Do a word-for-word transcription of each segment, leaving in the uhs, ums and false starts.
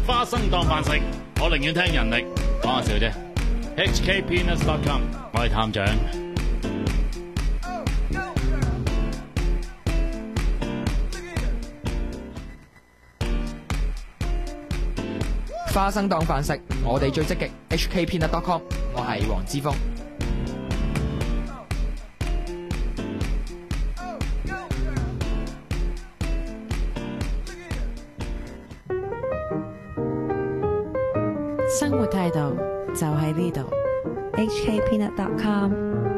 花生當飯食，我寧願聽人力。講下笑啫。H K Peanuts dot com， 我係探長。 花生當飯食，我哋最積極。H K Peanuts dot com， 我係黃之鋒。 生活態度就喺呢度 ，H K Peanuts dot com。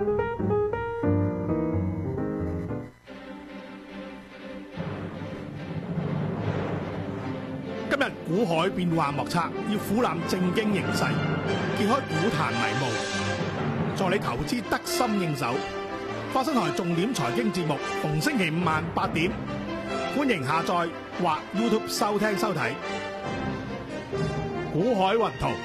今日股海變幻莫測，要俯覽正經形勢，揭開股壇迷霧，助你投資得心應手。花生台重點財經節目，逢星期五晚八點，歡迎下載或 YouTube 收聽收睇。股海雲圖，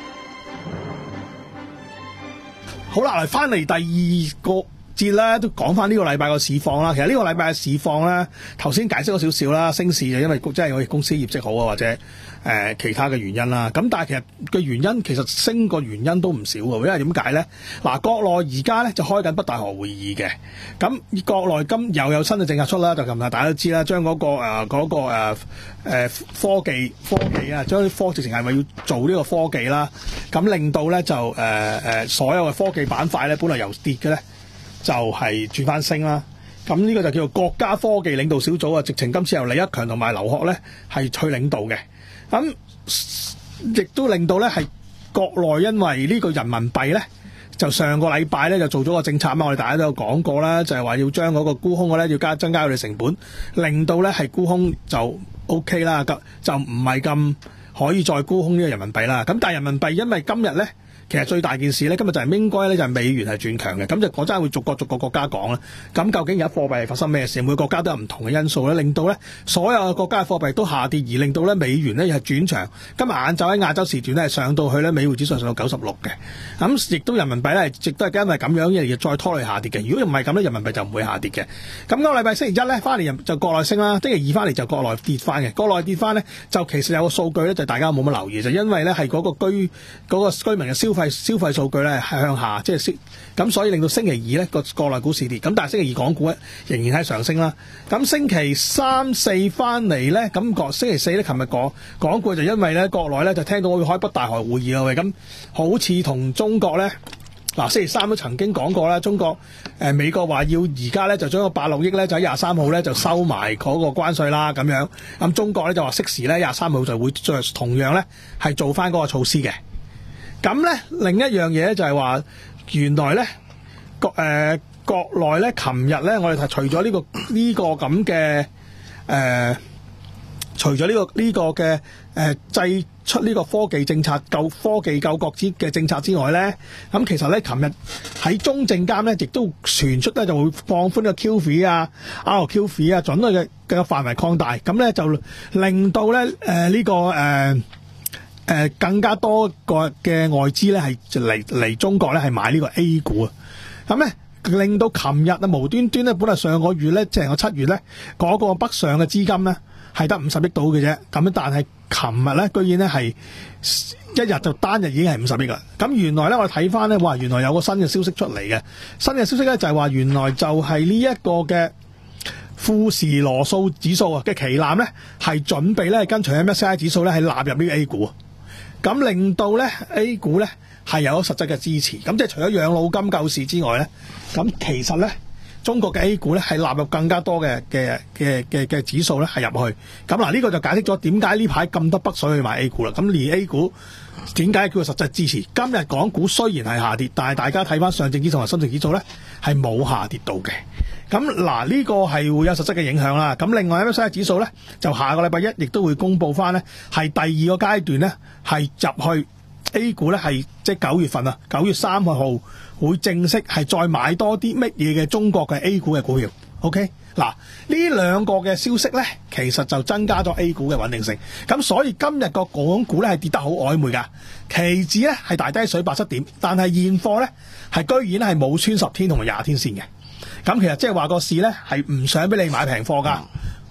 好啦，嚟翻嚟第二個節咧，都講翻呢個禮拜個市況啦。其實呢個禮拜嘅市況咧，頭先解釋咗少少啦，升市就因為即係我哋公司業績好啊，或者誒、呃、其他嘅原因啦。咁但係其實嘅原因，其實升個原因都唔少嘅，因為點解咧？嗱，國內而家咧就開緊北戴河會議嘅，咁國內今又有新嘅政策出啦，就琴日大家都知啦，將嗰、那個誒嗰、呃那個誒誒、呃呃、科技科技啊，將啲科直情係咪要做呢個科技啦？咁令到咧就誒誒、呃、所有嘅科技板塊咧，本來由跌嘅咧，就係轉翻升啦，咁呢個就叫做國家科技領導小組啊，直情今次由李克強同埋劉鶴咧係去領導嘅，咁亦都令到咧係國內因為呢個人民幣咧，就上個禮拜咧就做咗個政策嘛，我哋大家都有講過啦，就係話要將嗰個沽空嘅咧要加增加佢哋成本，令到咧係沽空就 OK 啦，咁就唔係咁可以再沽空呢個人民幣啦。咁但係人民幣因為今日咧。其實最大件事咧，今日就係應該咧就係美元係轉強嘅，咁就講真會逐個逐個國家講啦。咁究竟而家貨幣係發生咩事？每個國家都有唔同嘅因素咧，令到咧所有嘅國家嘅貨幣都下跌，而令到咧美元咧係轉強。今日晏晝喺亞洲時段咧係上到去咧美匯指數上到九十六嘅，咁亦都人民幣咧亦都係因為咁樣而再拖累下跌嘅。如果唔係咁咧，人民幣就唔會下跌嘅。咁、嗰個禮拜星期一咧翻嚟就國內升啦，星期二翻嚟就國內跌翻嘅。國內跌翻咧就其實有個數據咧就大家冇乜留意，就因為咧係嗰個居嗰、嗰個居民嘅消費消費數據咧係向下，即係咁，所以令到星期二咧個國內股市跌，咁但係星期二港股咧仍然係上升啦。咁星期三四翻嚟咧，咁個星期四咧，琴日講講過就因為咧國內咧就聽到會開北戴河會議啦，喂，咁好似同中國咧嗱星期三都曾經講過啦，中國誒、呃、美國話要而家咧就將個八六億咧就喺廿三號咧就收埋嗰個關稅啦，咁樣咁中國咧就話適時咧廿三號就會再同樣咧係做翻嗰個措施嘅。咁咧，另一樣嘢咧就係話，原來咧國誒國內咧，琴日咧，我哋係除咗呢、這個呢、這個咁嘅誒，除咗呢、這個呢、這個嘅誒制出呢個科技政策救科技救國之嘅政策之外咧，咁其實咧，琴日喺中證監咧，亦都傳出咧就會放寬個 Q F I 啊、R Q F I 啊，準許嘅嘅範圍擴大，咁咧就令到咧誒呢、呃這個誒。呃誒、呃、更加多個嘅外資咧係嚟嚟中國咧係買呢個 A 股啊，咁咧令到琴日啊無端端咧本來上個月咧即係個七月咧嗰、那個北上嘅資金咧係得五十億到嘅啫，咁但係琴日咧居然咧係一日就單日已經係五十億啦。咁原來咧我哋睇翻咧，哇原來有個新嘅消息出嚟嘅，新嘅消息咧就係話原來就係呢一個嘅富時羅素指數啊嘅旗艦咧係準備咧跟隨 M S C I 指數咧係納入呢個 A 股。咁令到咧 A 股咧係有咗實質嘅支持，咁即係除咗養老金救市之外咧，咁其實咧中國嘅 A 股咧係納入更加多嘅嘅嘅嘅嘅指數咧係入去，咁嗱呢個就解釋咗點解呢排咁多北水去買 A 股啦。咁連 A 股點解叫做實質支持？今日港股雖然係下跌，但係大家睇翻上證指數同深證指數咧係冇下跌到嘅。咁嗱呢個係會有實質嘅影響啦。咁另外 M S C I 指數咧就下個禮拜一亦都會公布翻咧係第二個階段咧係入去 A 股咧係即係九月份啊，九月三號會正式係再買多啲乜嘢嘅中國嘅 A 股嘅股票。OK 嗱呢兩個嘅消息咧其實就增加咗 A 股嘅穩定性。咁所以今日個港股咧係跌得好曖昧噶，期指咧係大低水八七點，但係現貨咧係居然係冇穿十天同埋廿天線嘅。咁其實即係話個市咧係唔想俾你買平貨噶，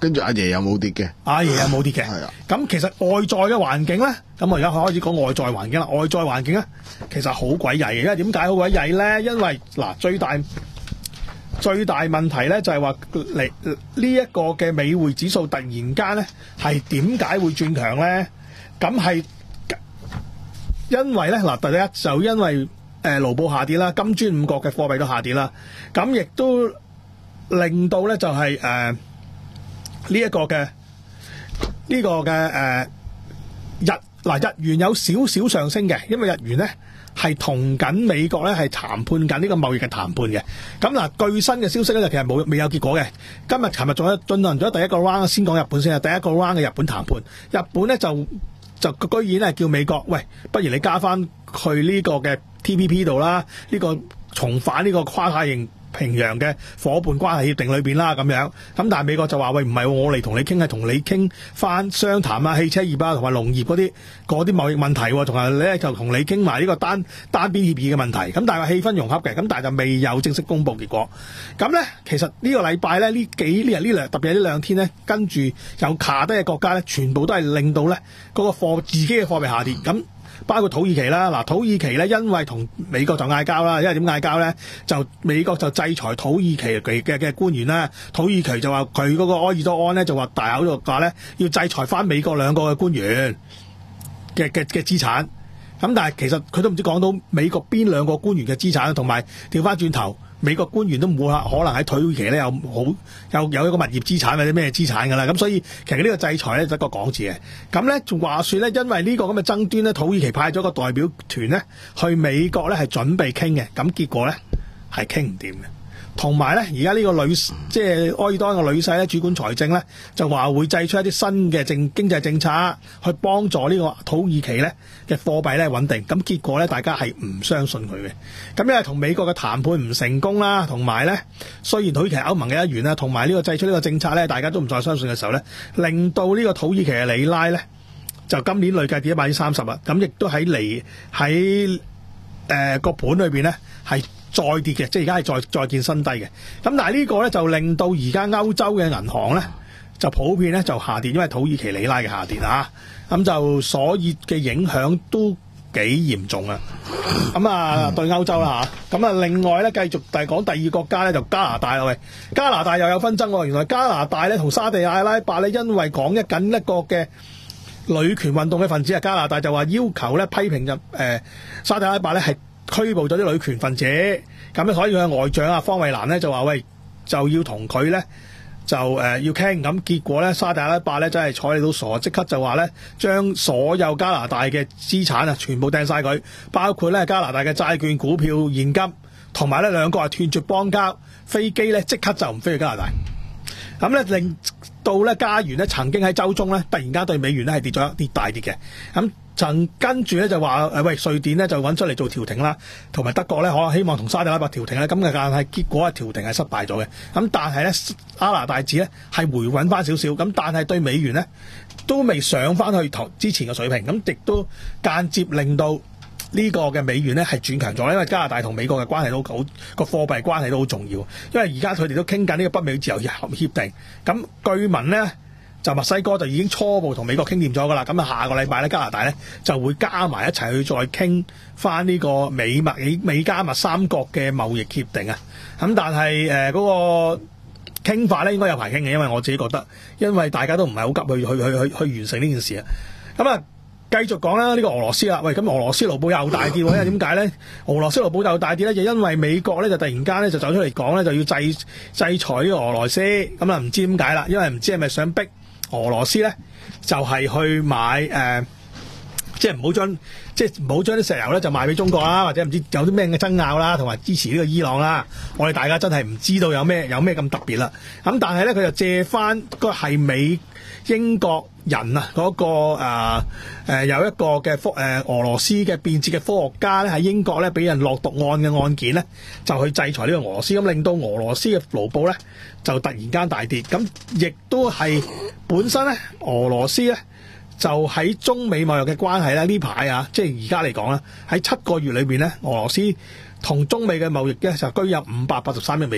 跟住阿爺又冇跌嘅， 阿爺又冇跌嘅。 係啊。 咁其實外在嘅環境咧，咁我而家開始講外在環境啦。外在環境咧，其實好鬼曳嘅，因為點解好鬼曳咧？因為嗱，最大最大問題咧就係話嚟呢一個嘅美匯指數突然間咧係點解會轉強咧？咁係因為咧嗱，第一就因為誒盧布下跌啦，金磚五國嘅貨幣都下跌啦，咁亦都令到咧就係誒呢一個嘅呢、呢個嘅誒、呃、日嗱日元有少少上升嘅，因為日元咧係同緊美國咧係談判緊呢個貿易嘅談判嘅。咁嗱，據新嘅消息咧就其實冇未有結果嘅。今日、琴日仲有進行咗第一個 round， 先講日本先啊。第一個 round 嘅日本談判，日本咧就就居然係叫美國，喂，不如你加翻去呢個嘅 T P P 度啦，呢、呢個重返呢個跨太平洋嘅伙伴關係協定裏邊啦，咁樣咁，但係美國就話喂，唔係我嚟同你傾，係同你傾翻商談啊，汽車業啊同埋農業嗰啲嗰啲貿易問題，同埋咧就同你傾埋呢個單單邊協議嘅問題。咁但係氣氛融洽嘅，咁但係就未有正式公布結果。咁咧其實呢個禮拜咧呢幾呢日呢兩特別係呢兩天咧，跟住有卡低嘅國家咧，全部都係令到咧嗰個貨自己嘅貨幣下跌。咁包括土耳其啦，嗱土耳其咧，因為同美國就嗌交啦，因為點嗌交咧？就美國就制裁土耳其嘅嘅嘅官員啦，土耳其就話佢嗰個埃爾多安咧就話大口度話咧要制裁翻美國兩個嘅官員嘅嘅嘅資產，咁但係其實佢都唔知講到美國邊兩個官員嘅資產，同埋調翻轉頭。美國官員都冇可能喺土耳其咧有好有有一個物業資產或者咩資產㗎啦，咁所以其實呢個制裁咧就一個講字嘅。咁咧仲話說咧，因為呢個咁嘅爭端咧，土耳其派咗個代表團咧去美國咧係準備傾嘅，咁結果咧係傾唔掂嘅。同埋咧，而家呢個女即係埃爾多安嘅女婿咧，主管財政咧，就話會製出一啲新嘅政經濟政策，去幫助呢個土耳其咧嘅貨幣咧穩定。咁結果咧，大家係唔相信佢嘅。咁因為同美國嘅談判唔成功啦，同埋咧，雖然土耳其係歐盟嘅一員啦，同埋呢個製出呢個政策咧，大家都唔再相信嘅時候咧，令到呢個土耳其嘅里拉咧，就今年累計跌咗百分之三十啦。咁亦都喺嚟喺誒個盤裏邊咧係再跌嘅，即係而家係再再見新低嘅。咁但係呢個咧就令到而家歐洲嘅銀行咧就普遍咧就下跌，因為土耳其里拉嘅下跌啊，咁就所以嘅影響都幾嚴重啊。咁啊對歐洲啦嚇，咁啊另外咧繼續第講第二個國家咧就加拿大啦喂，加拿大又有紛爭喎。原來加拿大咧同沙地阿拉伯咧因為講一緊一個嘅女權運動嘅分子啊，加拿大就話要求咧批評入誒沙地阿拉伯咧係拘捕咗啲女權分子，咁咧所以佢嘅外長啊方慧蘭咧就話喂就要同佢咧就誒、呃、要傾，咁結果咧沙特阿拉伯咧真係睬你到傻，即刻就話咧將所有加拿大嘅資產啊全部掟晒佢，包括咧加拿大嘅債券、股票、現金，同埋咧兩個係斷絕邦交，飛機咧即刻就唔飛去加拿大，咁咧令到咧加元咧曾經喺週中咧突然間對美元咧係跌咗跌大跌嘅，咁。曾跟住咧就話誒喂，瑞典咧就揾出嚟做調停啦，同埋德國咧可能希望同沙特阿拉伯調停咧，咁嘅但係結果係調停係失敗咗嘅。咁但係咧加拿大紙咧係回穩翻少少，咁但係對美元咧都未上翻去頭之前嘅水平，咁亦都間接令到呢個嘅美元咧係轉強咗，因為加拿大同美國嘅關係都好，個貨幣關係都好重要，因為而家佢哋都傾緊呢個北美自由協定，咁據聞咧。就墨西哥就已經初步同美國傾掂咗噶啦，咁啊下個禮拜咧加拿大咧就會加埋一齊去再傾翻呢個美墨美美加墨三國嘅貿易協定啊，咁但係誒嗰個傾法咧應該有排傾嘅，因為我自己覺得，因為大家都唔係好急去去去去去完成呢件事啊，咁啊繼續講啦，呢個俄羅斯啦，喂咁俄羅斯盧布又大跌喎，因為點解咧？俄羅斯盧布又大跌咧，就因為美國咧就突然間咧就走出嚟講咧就要制制裁呢個俄羅斯，咁啊唔知點解啦，因為唔知係咪想逼俄羅斯咧就係、是、去買誒、呃，即係唔好將即係唔好將啲石油咧就賣俾中國啦，或者唔知有啲咩嘅爭拗啦，同埋支持呢個伊朗啦。我哋大家真係唔知道有咩有咩咁特別啦。咁但係咧佢就借翻個係美英國人啊嗰、那個誒誒、呃呃、有一個嘅科誒俄羅斯嘅變節嘅科學家咧喺英國咧俾人落毒案嘅案件咧就去制裁呢個俄羅斯，咁令到俄羅斯嘅盧布咧就突然間大跌，咁亦都係本身咧俄羅斯咧就喺中美貿易嘅關係咧呢排啊，即係而家嚟講啦，喺七個月裏邊咧俄羅斯同中美嘅貿易咧就居有五百八十三億美元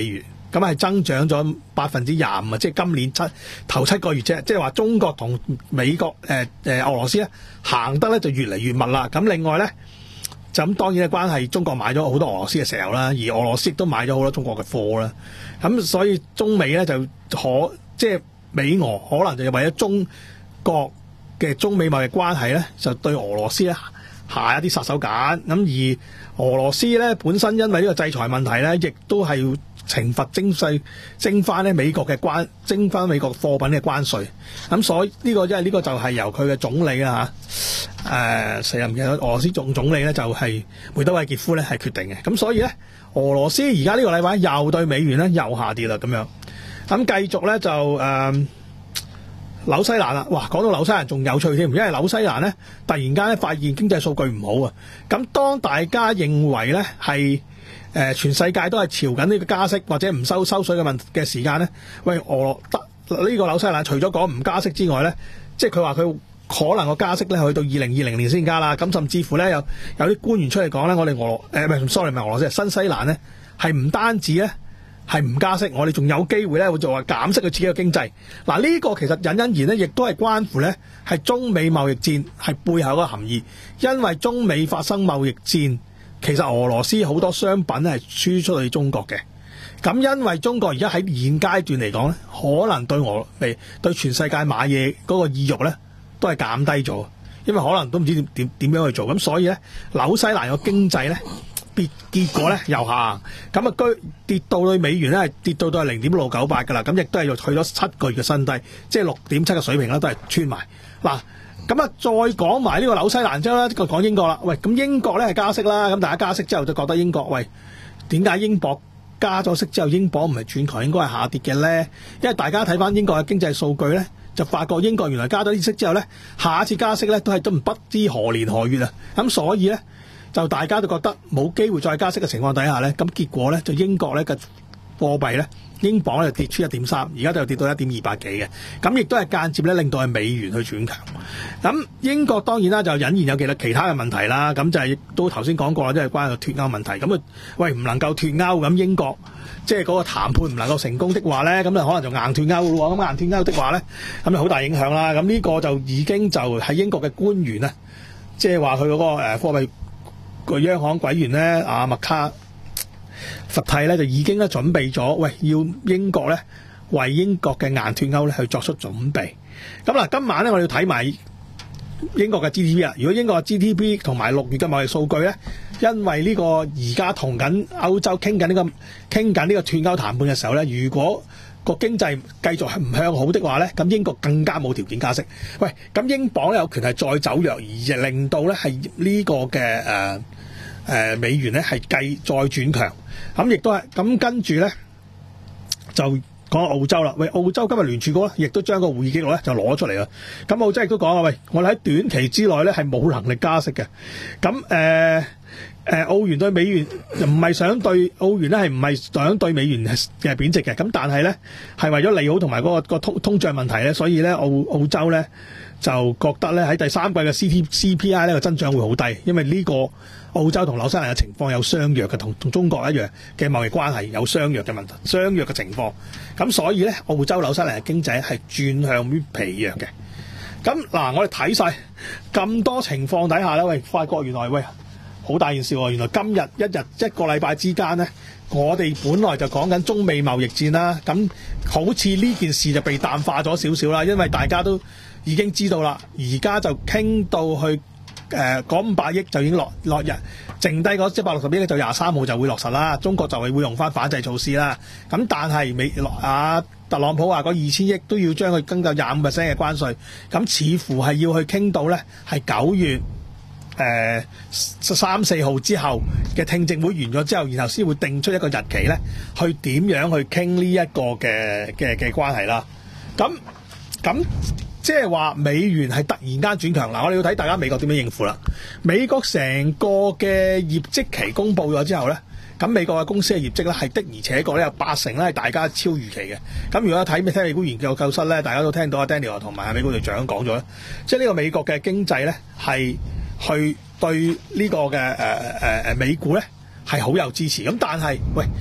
咁係增長咗百分之廿五啊！即係今年七頭七個月啫，即係話中國同美國誒誒、呃呃、俄羅斯咧行得咧就越嚟越密啦。咁另外咧就咁當然嘅關係，中國買咗好多俄羅斯嘅石油啦，而俄羅斯亦都買咗好多中國嘅貨啦。咁所以中美咧就可即係美俄可能就為咗中國嘅中美貿易關係咧，就對俄羅斯咧下一啲殺手鐧。咁而俄羅斯咧本身因為呢個制裁問題咧，亦都係要懲罰徵稅徵翻咧美國嘅關徵翻美國貨品嘅關稅。咁所以呢個因為呢個就係由佢嘅總理啊嚇誒死人嘅俄羅斯總總理咧就係梅多維傑夫咧係決定嘅。咁所以咧俄羅斯而家呢個禮拜又對美元咧又下跌啦咁樣。咁繼續咧就誒。呃紐西蘭啦，哇！講到紐西蘭仲有趣添，因為紐西蘭咧突然間咧發現經濟數據唔好啊。咁當大家認為咧係誒全世界都係朝緊呢個加息或者唔收收水嘅問嘅時間咧，喂，俄羅德呢個紐西蘭除咗講唔加息之外咧，即係佢話佢可能個加息咧去到二零二零年先加啦。咁甚至乎咧有有啲官員出嚟講咧，我哋俄羅誒唔係 sorry 唔係俄羅斯，新西蘭咧係唔單止咧。係唔加息，我哋仲有機會咧，會做話減息去刺激個經濟。嗱，呢個其實隱隱然咧，亦都係關乎咧係中美貿易戰係背後嗰個含義。因為中美發生貿易戰，其實俄羅斯好多商品咧係輸出去中國嘅。咁因為中國而家喺現階段嚟講咧，可能對俄美對全世界買嘢嗰個意欲咧都係減低咗，因為可能都唔知點點點樣去做。咁所以咧，紐西蘭個經濟咧。結結果咧又下，咁啊居跌到對美元咧係跌到到係零點六九八㗎啦，咁亦都係又去咗七個月嘅新低，即係六點七嘅水平啦，都係穿埋。嗱，咁啊再講埋呢個紐西蘭之後咧，講英國啦。喂，咁英國咧係加息啦，咁大家加息之後就覺得英國，喂，點解英鎊加咗息之後英鎊唔係轉強，應該係下跌嘅咧？因為大家睇翻英國嘅經濟數據咧，就發覺英國原來加咗啲息之後咧，下一次加息咧都係都唔不知何年何月啊，咁所以咧。就大家都覺得冇機會再加息嘅情況底下咧，咁結果咧就英國咧嘅貨幣咧，英鎊咧就跌穿一點三，而家就跌到一點二八幾嘅，咁亦都係間接咧令到係美元去轉強。咁英國當然啦就隱然有其他其他嘅問題啦，咁就係亦都頭先講過啦，即係關於脫歐問題。咁啊，喂唔能夠脫歐，咁英國即係嗰個談判唔能夠成功的話咧，咁就可能就硬脫歐咯。咁硬脫歐的話咧，咁就好大影響啦。咁呢個就已經就係英國嘅官員啊，即係話佢嗰個誒貨幣。個央行委員咧，阿麥卡佛蒂咧就已經咧準備咗，喂，要英國咧為英國嘅硬脫歐咧去作出準備。咁嗱，今晚咧我哋要睇埋英國嘅 G D P 啊。如果英國嘅 G D P 同埋六月嘅貿易數據咧，因為呢個而家同緊歐洲傾緊呢個傾緊呢個脫歐談判嘅時候咧，如果個經濟繼續係唔向好的話咧，咁英國更加冇條件加息。喂，咁英鎊有權係再走弱，而令到咧係呢個嘅誒。呃誒、呃、美元咧係繼再轉強，咁亦都係咁跟住咧就講澳洲啦。喂，澳洲今日聯儲局咧亦都將個會議記錄咧就攞出嚟啦。咁澳洲亦都講啊，喂，我哋喺短期之內咧係冇能力加息嘅。咁誒誒澳元對美元唔係想對澳元咧係唔係想對美元嘅貶值嘅。咁但係咧係為咗利好同埋嗰個個通通脹問題咧，所以咧澳澳洲咧就覺得咧喺第三季嘅 C T C P I 呢個增長會好低，因為呢個澳洲同紐西蘭嘅情況有相若嘅，同同中國一樣嘅貿易關係有相若嘅問題，相若嘅情況。咁所以咧，澳洲紐西蘭嘅經濟係轉向於疲弱嘅。咁嗱，我哋睇晒咁多情況底下咧，喂，發覺原來喂好大件事喎！原來今日一日一個禮拜之間咧，我哋本來就講緊中美貿易戰啦，咁好似呢件事就被淡化咗少少啦，因為大家都已經知道啦，而家就傾到去。誒嗰五百億就已經落落日，剩低嗰一百六十億咧就廿三號就會落實啦。中國就係會用翻反制措施啦。咁但係美啊特朗普話嗰二千億都要將佢更夠廿五 percent 嘅關稅，咁似乎係要去傾到咧係九月誒三四號之後嘅聽證會完咗之後，然後先會定出一個日期咧，去點樣去傾呢一個嘅嘅嘅關係啦。咁咁。即係話美元係突然間轉強嗱，我哋要睇大家美國點樣應付啦。美國成個嘅業績期公布咗之後咧，咁美國嘅公司嘅業績咧係的而且確咧有八成咧係大家超預期嘅。咁如果睇咩聽美股研究教室咧，大家都聽到阿 Daniel 同埋阿美股隊長講咗咧，即係呢個美國嘅經濟咧係去對呢個嘅誒誒誒美股咧係好有支持。咁但係喂，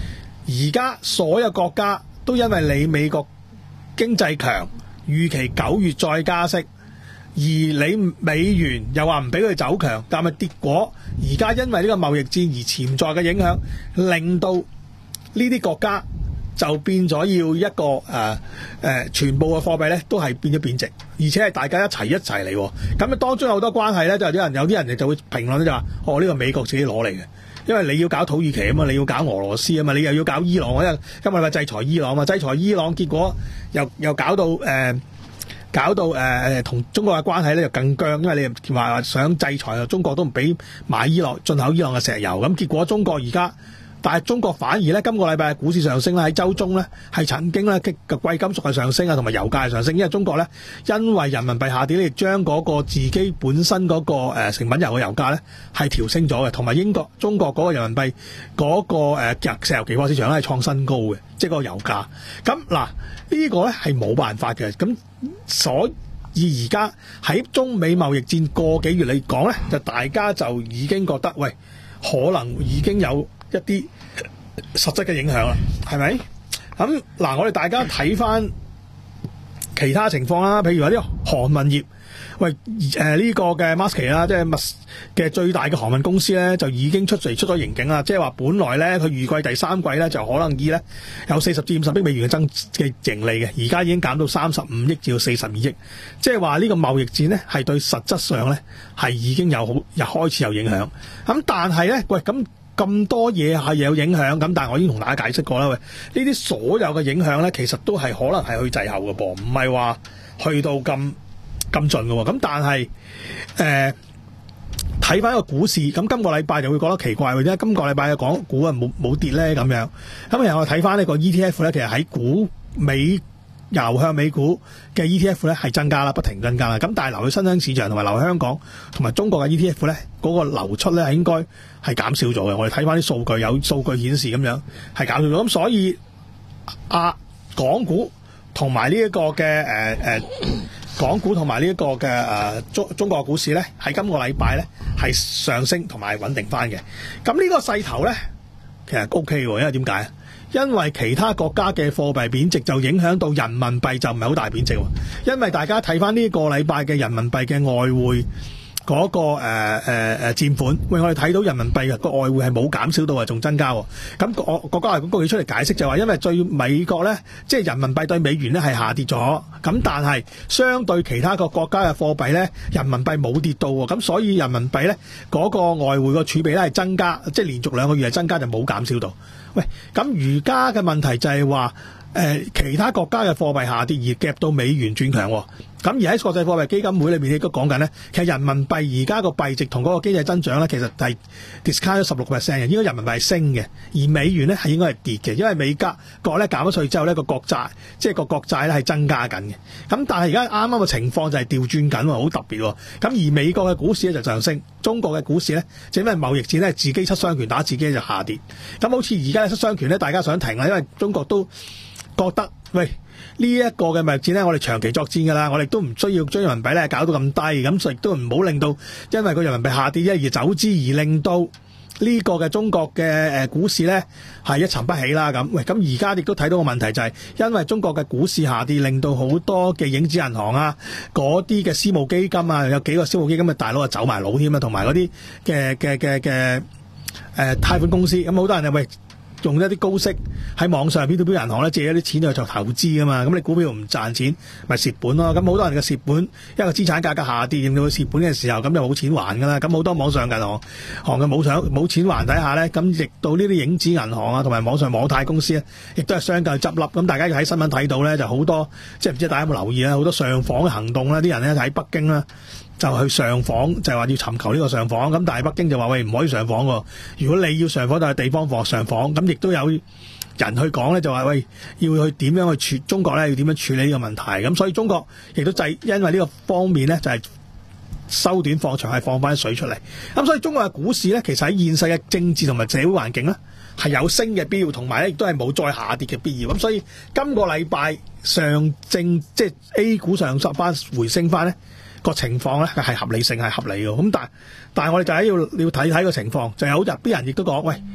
而家所有國家都因為你美國經濟強，預期九月再加息，而你美元又話唔俾佢走強，但係結果而家因為呢個貿易戰而潛在嘅影響，令到呢啲國家就變咗要一個誒誒、呃呃，全部嘅貨幣咧都係變咗貶值，而且係大家一齊一齊嚟。咁啊當中有好多關係咧，就有啲人有啲人就會評論咧就話：哦，呢個美國自己攞嚟嘅，因為你要搞土耳其啊嘛，你要搞俄羅斯啊嘛，你又要搞伊朗，因為今日咪制裁伊朗啊嘛，制裁伊朗結果又又搞到誒、呃，搞到誒誒同中國嘅關係咧就更僵，因為你話想制裁中國都唔俾買伊朗進口伊朗嘅石油，咁結果中國而家。但係中國反而咧，今個禮拜股市上升咧，喺週中咧係曾經咧嘅貴金屬係上升啊，同埋油價係上升，因為中國咧因為人民幣下跌咧，亦將嗰個自己本身嗰個誒成品油嘅油價咧係調升咗嘅，同埋英國中國嗰個人民幣嗰個誒石油期貨市場咧係創新高嘅，即係個油價。咁嗱呢個咧係冇辦法嘅，咁所以而家喺中美貿易戰個幾月嚟講咧，就大家就已經覺得喂，可能已經有一啲實質嘅影響啦，係咪？咁嗱，我哋大家睇翻其他情況啦，譬如話啲航運業，喂，誒、呃、呢、這個嘅 Maersk 啦，即係麥嘅最大嘅航運公司咧，就已經出嚟出咗盈警啦，即係話本來咧佢預計第三季咧就可能以咧有四十至五十億美元嘅增嘅盈利嘅，而家已經減到三十五億至到四十二億，即係話呢個貿易戰咧係對實質上咧係已經有好又開始有影響。咁但係咧，喂咁。咁多嘢係有影響，咁但係我已經同大家解釋過啦。喂，呢啲所有嘅影響咧，其實都係可能係去滯後嘅噃，唔係話去到咁咁盡嘅喎。咁但係誒睇翻個股市，咁今個禮拜就會覺得奇怪，或者今個禮拜嘅港股啊冇冇跌咧咁樣。咁然後我睇翻呢個 E T F 咧，其實喺股美流向美股嘅 E T F 咧係增加啦，不停增加啦。咁但係流去新興市場同埋流去香港同埋中國嘅 E T F 咧，嗰、那個流出咧係應該係減少咗嘅。我哋睇翻啲數據，有數據顯示咁樣係減少咗。咁所以啊，港股同埋呢一個嘅誒誒，港股同埋呢一個嘅誒中中國股市咧，喺今個禮拜咧係上升同埋穩定翻嘅。咁呢個勢頭咧，其實 O K 喎，因為點解？因為其他國家嘅貨幣貶值就影響到人民幣就唔係好大貶值喎，因為大家睇翻呢個禮拜嘅人民幣嘅外匯嗰、那個誒誒誒佔款，喂，我哋睇到人民幣個外匯係冇減少到啊，仲增加喎。咁我國家外匯局出嚟解釋就話，因為對美國咧，即係人民幣對美元咧係下跌咗，咁但係相對其他個國家嘅貨幣咧，人民幣冇跌到喎，咁所以人民幣咧嗰個外匯個儲備咧係增加，即係連續兩個月係增加就冇減少到。喂，咁而家嘅問題就係話，誒、呃、其他國家嘅貨幣下跌而夾到美元轉強，咁而喺國際貨幣基金會裏面亦都講緊咧，其實人民幣而家個幣值同嗰個經濟增長咧，其實係 discount 咗十六個 percent 嘅，應該人民幣係升嘅，而美元咧係應該係跌嘅，因為美加國咧減咗稅之後咧個國債，即係個國債咧係增加緊嘅。咁但係而家啱啱嘅情況就係調轉緊喎，好特別喎。咁而美國嘅股市咧就上升，中國嘅股市咧就因為貿易戰咧自己七傷拳打自己就下跌。咁好似而家七傷拳咧，大家想停啦，因為中國都覺得喂呢一個嘅貿易戰咧，我哋長期作戰㗎啦，我哋都唔需要將人民幣咧搞到咁低，咁所以亦都唔好令到因為個人民幣下跌一而走之，而令到呢個嘅中國嘅誒股市咧係一沉不起啦咁。喂，咁而家亦都睇到個問題就係，因為中國嘅股市下跌，令到好多嘅影子銀行啊，嗰啲嘅私募基金啊，有幾個私募基金嘅大佬啊走埋佬添啊，同埋嗰啲嘅嘅嘅嘅誒貸款公司，咁好多人就喂。用一啲高息喺網上 P to P 銀行咧借一啲錢去做投資噶嘛，咁你股票唔賺錢咪蝕本咯。咁好多人嘅蝕本，一個資產價格下跌令到佢蝕本嘅時候，咁就冇錢還噶啦。咁好多網上銀行行嘅冇想冇錢還底下咧，咁亦到呢啲影子銀行啊，同埋網上網貸公司咧，亦都係相繼執笠。咁大家喺新聞睇到咧，就好多即係唔知大家有冇留意咧，好多上訪嘅行動啦，啲人咧喺北京啦。就去上訪，就係話要尋求呢個上訪，咁但係北京就話喂唔可以上訪喎。如果你要上訪，就係地方放上訪。咁亦都有人去講咧，就話喂要去點樣去處中國咧要點樣處理呢個問題。咁所以中國亦都制因為呢個方面咧就係收短放長，係放翻水出嚟。咁所以中國嘅股市咧，其實喺現世嘅政治同埋社會環境咧係有升嘅必要，同埋咧亦都係冇再下跌嘅必要。咁所以今個禮拜上證即係 A 股上十翻回升翻咧。個情況咧係合理性係合理嘅，咁但係但係我哋就係要要睇睇個情況，就有好啲人亦都講，喂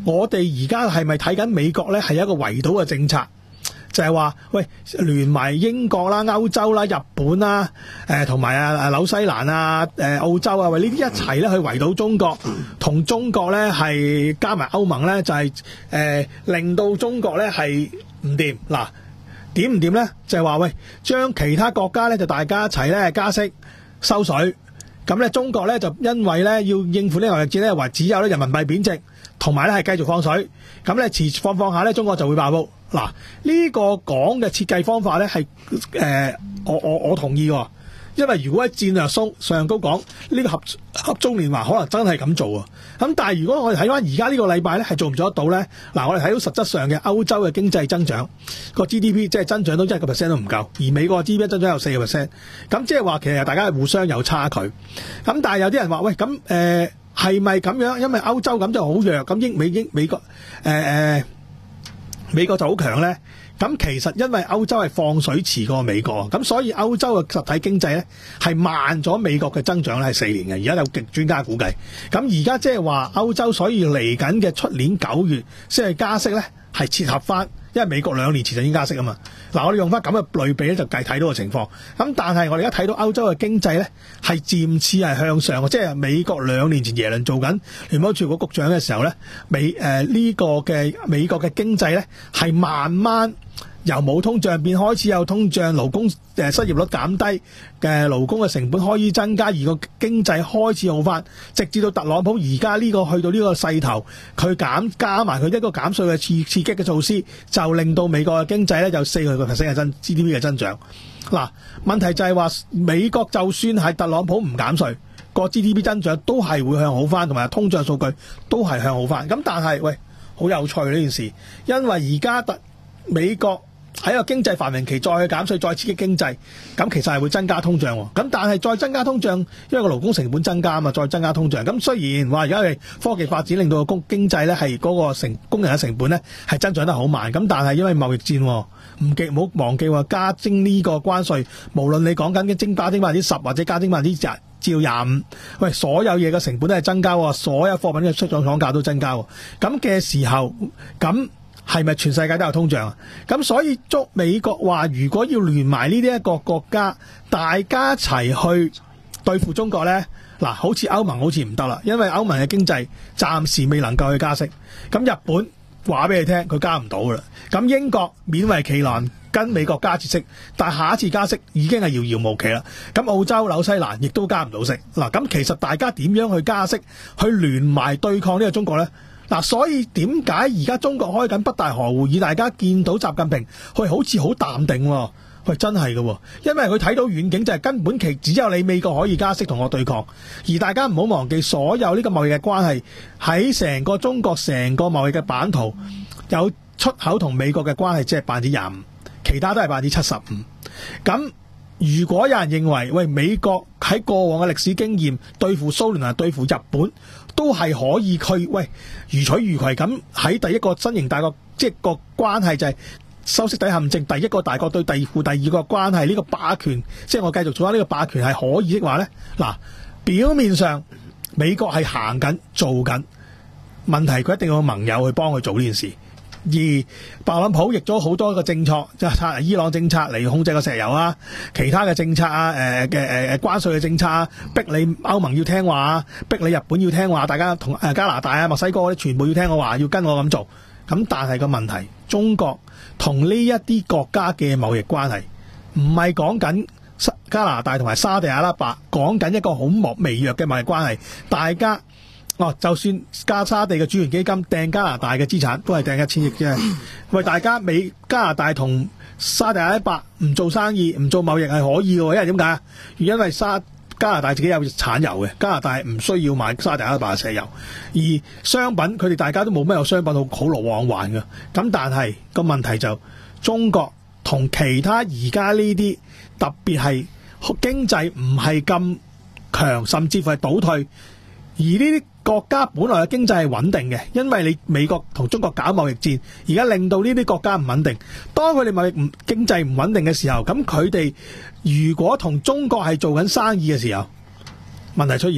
我哋而家係咪睇緊美國咧係一個圍堵嘅政策？就係話，喂，聯埋英國啦、歐洲啦、日本啦、誒同埋啊紐西蘭啊、誒澳洲啊，喂呢啲一齊咧去圍堵中國，同中國咧係加埋歐盟咧，就係、是、誒、呃、令到中國咧係唔掂。嗱，點唔掂咧？就係、是、話，喂，將其他國家咧就大家一齊咧加息收水，咁咧中國咧就因為咧要應付呢個貿易戰咧，話只有咧人民幣貶值，同埋咧係繼續放水，咁咧遲放放下咧，中國就會爆煲。嗱，呢個講嘅設計方法咧係誒，我我我同意喎，因為如果喺戰略上上高講呢個合合中連環可能真係咁做啊，咁但係如果我哋睇翻而家呢個禮拜咧係做唔做得到咧？嗱，我哋睇到實質上嘅歐洲嘅經濟增長個 G D P 即係增長到一個 percent 都唔夠，而美國嘅 G D P 增長有四個 percent， 咁即係話其實大家係互相有差距。咁但係有啲人話喂，咁誒係咪咁樣？因為歐洲咁就好弱，咁英美英美國誒誒。呃美國就好強咧，咁其實因為歐洲係放水遲過美國，咁所以歐洲嘅實體經濟咧係慢咗美國嘅增長咧係四年嘅，而家有極專家估計，咁而家即係話歐洲所以嚟緊嘅出年九月先係加息咧，係切合翻，因為美國兩年前就已經加息啊嘛。嗱，我哋用翻咁嘅類比咧就計睇到個情況，咁但係我哋而家睇到歐洲嘅經濟咧係漸次係向上嘅，即係美國兩年前耶倫做緊聯邦儲局局長嘅時候咧，美誒呢、呃這個嘅美國嘅經濟咧係慢慢由冇通脹變開始有通脹，勞工誒失業率減低嘅，勞工嘅成本開始增加，而個經濟開始好翻，直至到特朗普而家呢個去到呢個勢頭，佢減加埋佢一個減稅嘅刺刺激嘅措施，就令到美國嘅經濟咧有四個 percent 嘅增 G D P 嘅增長。嗱，問題就係話美國就算係特朗普唔減稅，個 G D P 增長都係會向好翻，同埋通脹數據都係向好翻。咁但係喂，好有趣呢件事，因為而家特美國喺個經濟繁榮期再去減稅，再刺激經濟，咁其實係會增加通脹。咁但係再增加通脹，因為個勞工成本增加啊嘛，再增加通脹。咁雖然話而家係科技發展令到個工經濟咧係嗰個成工人嘅成本咧係增長得好慢，咁但係因為貿易戰，唔記唔好忘記話加徵呢個關稅，無論你講緊嘅徵加徵百分之十或者加徵百分之廿至到廿五，喂，所有嘢嘅成本都係增加喎，所有貨品嘅出廠廠價都增加喎。咁嘅時候，咁係咪全世界都有通脹啊？咁所以捉美國話，如果要聯埋呢啲一個國家，大家一齊去對付中國呢，嗱，好似歐盟好似唔得啦，因為歐盟嘅經濟暫時未能夠去加息。咁日本話俾你聽，佢加唔到噶啦。咁英國勉為其難跟美國加次息，但係下一次加息已經係遙遙無期啦。咁澳洲、紐西蘭亦都加唔到息。嗱，咁其實大家點樣去加息，去聯埋對抗呢個中國呢？嗱，所以點解而家中國開緊北戴河會議，大家見到習近平，佢好似好淡定喎？喂，真係嘅，因為佢睇到遠景就係根本其只有你美國可以加息同我對抗，而大家唔好忘記所有呢個貿易嘅關係喺成個中國成個貿易嘅版圖，有出口同美國嘅關係只係百分之廿五，其他都係百分之七十五。咁如果有人認為喂，美國喺過往嘅歷史經驗對付蘇聯同對付日本都係可以去喂如取如攜咁喺第一個新型大國，即係個關係就係修昔底陷阱，第一個大國對第二副第二個關係，呢個霸權，即係我繼續做翻呢個霸權係可以的話呢，嗱，表面上美國係行緊做緊，問題佢一定要有盟友去幫佢做呢件事。而特朗普亦咗好多個政策，即係伊朗政策嚟控制個石油啊，其他嘅政策啊，誒嘅誒關稅嘅政策啊，逼你歐盟要聽話啊，逼你日本要聽話，大家同誒加拿大啊、墨西哥嗰啲全部要聽我話，要跟我咁做。咁但係個問題，中國同呢一啲國家嘅貿易關係，唔係講緊加拿大同埋沙地阿拉伯，講緊一個好微弱嘅貿易關係，大家。哦，就算加沙地嘅主權基金掟加拿大嘅資產，都係掟一千億啫。喂，大家美加拿大同沙地阿拉伯唔做生意、唔做貿易係可以嘅，因為點解？因為沙加拿大自己有產油嘅，加拿大唔需要買沙地阿拉伯嘅石油，而商品佢哋大家都冇咩有商品好好來往還嘅。咁但係個問題就中國同其他而家呢啲特別係經濟唔係咁強，甚至乎係倒退，而呢啲國家本來嘅經濟係穩定嘅，因為你美國同中國搞貿易戰，而家令到呢啲國家唔穩定。當佢哋貿易唔經濟唔穩定嘅時候，咁佢哋如果同中國係做緊生意嘅時候，問題出現啦。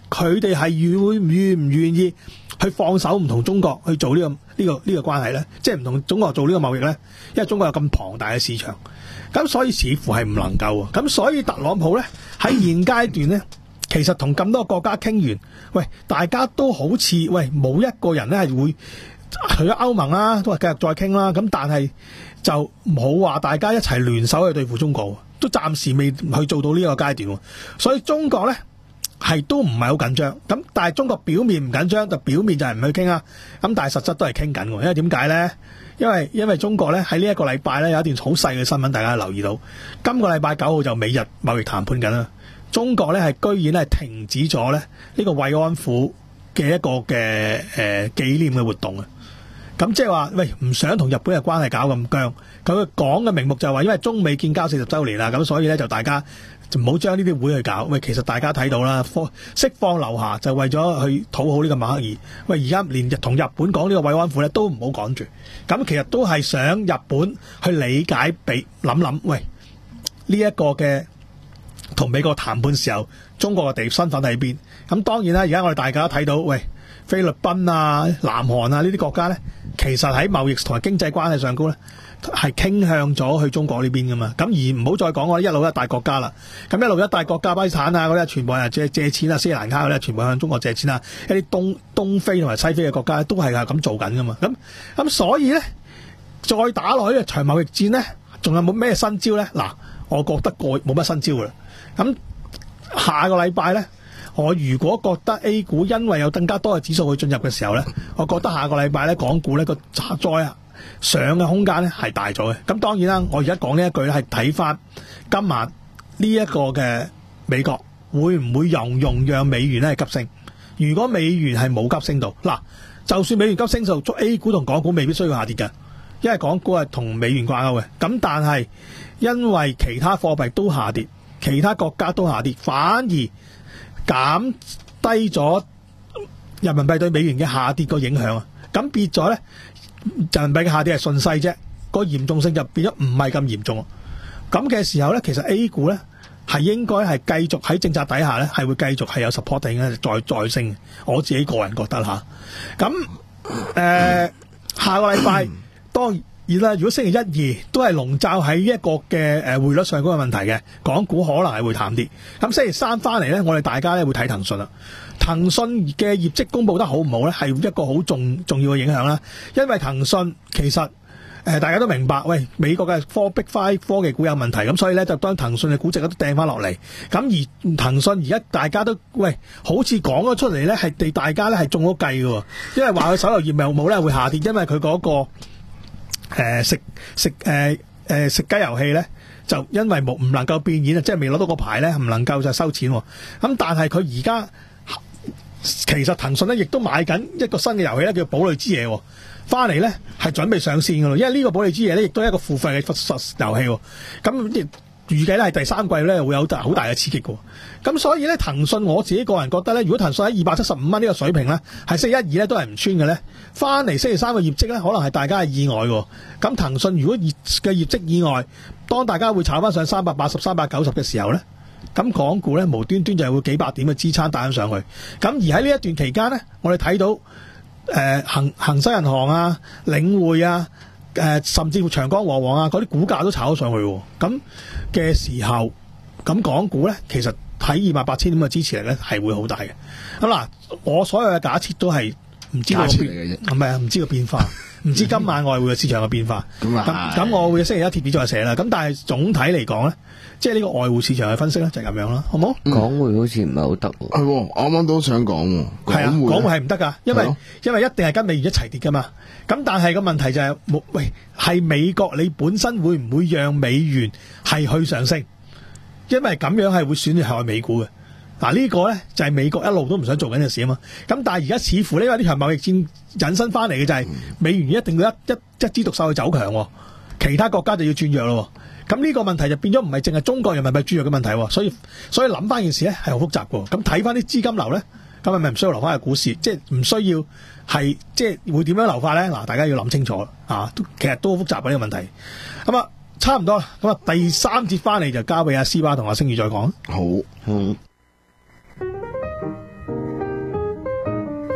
佢哋係願會願唔願意去放手唔同中國去做呢、這個呢、這個呢、這個關係咧？即係唔同中國做呢個貿易咧？因為中國有咁龐大嘅市場，咁所以似乎係唔能夠。咁所以特朗普咧喺現階段咧，其實同咁多國家傾完，喂，大家都好似喂冇一個人咧係會除咗歐盟啦，都係繼續再傾啦。咁但係就冇話大家一齊聯手去對付中國，都暫時未去做到呢個階段。所以中國咧係都唔係好緊張。咁但係中國表面唔緊張，就表面就係唔去傾啊。咁但係實質都係傾緊。因為點解咧？因為因為中國咧喺呢一個禮拜咧有一段好細嘅新聞，大家留意到。今個禮拜九號就美日貿易談判緊啦。中國咧係居然咧係停止咗咧呢個慰安婦嘅一個嘅誒紀念嘅活動啊！咁即係話，喂，唔想同日本嘅關係搞咁僵。佢講嘅名目就係話，因為中美建交四十週年啦，咁所以咧就大家就唔好將呢啲會去搞。喂，其實大家睇到啦，釋放劉霞就為咗去討好呢個馬克爾。喂，而家連同日本講呢個慰安婦咧都唔好講住。咁其實都係想日本去理解，俾諗諗，喂，呢一個嘅同美國談判時候，中國嘅地身份喺邊？咁當然啦，而家我哋大家睇到，喂，菲律賓啊、南韓啊呢啲國家咧，其實喺貿易同埋經濟關係上高咧，係傾向咗去中國呢邊噶嘛。咁而唔好再講我啲一路一帶國家啦。咁一路一帶國家，巴基斯坦啊嗰啲，全部係借借錢啊，斯里蘭卡嗰啲，全部向中國借錢啊。一啲東東非同埋西非嘅國家都係咁做緊噶嘛。咁咁所以咧，再打落去嘅場貿易戰咧，仲有冇咩新招咧？嗱，我覺得個冇乜新招噶啦。咁下個禮拜咧，我如果覺得 A 股因為有更加多嘅指數去進入嘅時候咧，我覺得下個禮拜咧，港股咧個再上嘅空間咧係大咗嘅。咁當然啦，我而家講呢一句咧係睇翻今晚呢一個嘅美國會唔會容容讓美元咧係急升？如果美元係冇急升到，嗱，就算美元急升到，捉 A 股同港股未必需要下跌嘅，因為港股係同美元掛鈎嘅。咁但係因為其他貨幣都下跌，其他國家都下跌，反而減低咗人民幣對美元嘅下跌個影響啊！咁變咗咧，人民幣嘅下跌係順勢啫，個嚴重性就變咗唔係咁嚴重。咁嘅時候咧，其實 A 股咧係應該係繼續喺政策底下咧係會繼續係有 supporting 嘅，再再升。我自己個人覺得吓。咁誒、呃，下個禮拜當然啦，如果星期一二都係籠罩喺一個嘅誒匯率上嗰個問題嘅，港股可能係會淡啲。咁星期三翻嚟咧，我哋大家咧會睇騰訊啦。騰訊嘅業績公佈得好唔好咧，係一個好重重要嘅影響啦。因為騰訊其實誒、呃、大家都明白，喂，美國嘅科 Big Five 科技股有問題，咁所以咧就當騰訊嘅估值都掟翻落嚟。咁而騰訊而家大家都喂，好似講咗出嚟咧，係地大家咧係中咗計嘅，因為話佢手遊業務冇咧會下跌，因為佢嗰、嗰個。誒、呃、食食誒誒、呃、食雞遊戲咧，就因為冇唔能夠變現啊，即係未攞到個牌咧，唔能夠就收錢。咁但係佢而家其實騰訊咧亦都買緊一個新嘅遊戲咧，叫堡壘之夜，翻嚟咧係準備上線噶咯。因為呢個堡壘之夜咧，亦都係一個付費嘅遊戲。咁預計咧係第三季咧會有好大嘅刺激嘅。咁所以咧騰訊我自己個人覺得咧，如果騰訊喺二百七十五蚊呢個水平咧，係星期一二咧都係唔穿嘅咧，翻嚟星期三嘅業績咧，可能係大家係意外嘅。咁騰訊如果業嘅業績意外，當大家會炒翻上三百八十、三百九十嘅時候咧，咁港股咧無端端就會幾百點嘅支撐帶上去。咁而喺呢一段期間咧，我哋睇到誒、呃、恒恒生銀行啊、領匯啊。誒、呃，甚至乎長江和黃啊，嗰啲股價都炒咗上去，咁嘅時候，咁港股咧，其實喺二萬八千點嘅支持力咧係會好大嘅。咁嗱，我所有嘅假設都係唔知道個變，係咪啊？唔知個變化，唔知今晚外匯嘅市場嘅變化。咁啊，咁我會星期一貼紙再寫啦。咁但係總體嚟講咧，即係呢個外匯市場嘅分析咧就係、是、咁樣啦，好冇？ 港匯好似唔係好得喎。係喎，我啱啱都想講喎。係啊，港匯係唔得噶，因為因為一定係跟美元一齊跌噶嘛。咁但係個問題就係、是，喂，係美國你本身會唔會讓美元係去上升？因為咁樣係會損害美股嘅。嗱、這、呢個咧就係美國一路都唔想做緊嘅事啊嘛。咁但係而家似乎呢個呢場貿易戰引申翻嚟嘅就係美元一定要一一一枝獨秀去走強，其他國家就要轉弱咯。咁呢個問題就變咗唔係淨係中國人民幣轉弱嘅問題，所以所以諗翻件事咧係好複雜嘅。咁睇翻啲資金流咧，咁係咪唔需要留翻去股市？即係唔需要係即係會點樣流法咧？嗱，大家要諗清楚啊！其實都好複雜嘅呢個問題。咁啊，差唔多啦。咁啊，第三節翻嚟就交俾阿斯巴同阿星宇再講。 好，嗯。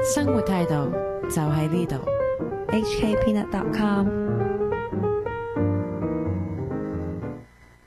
生活態度就喺呢度。H K Peanut dot com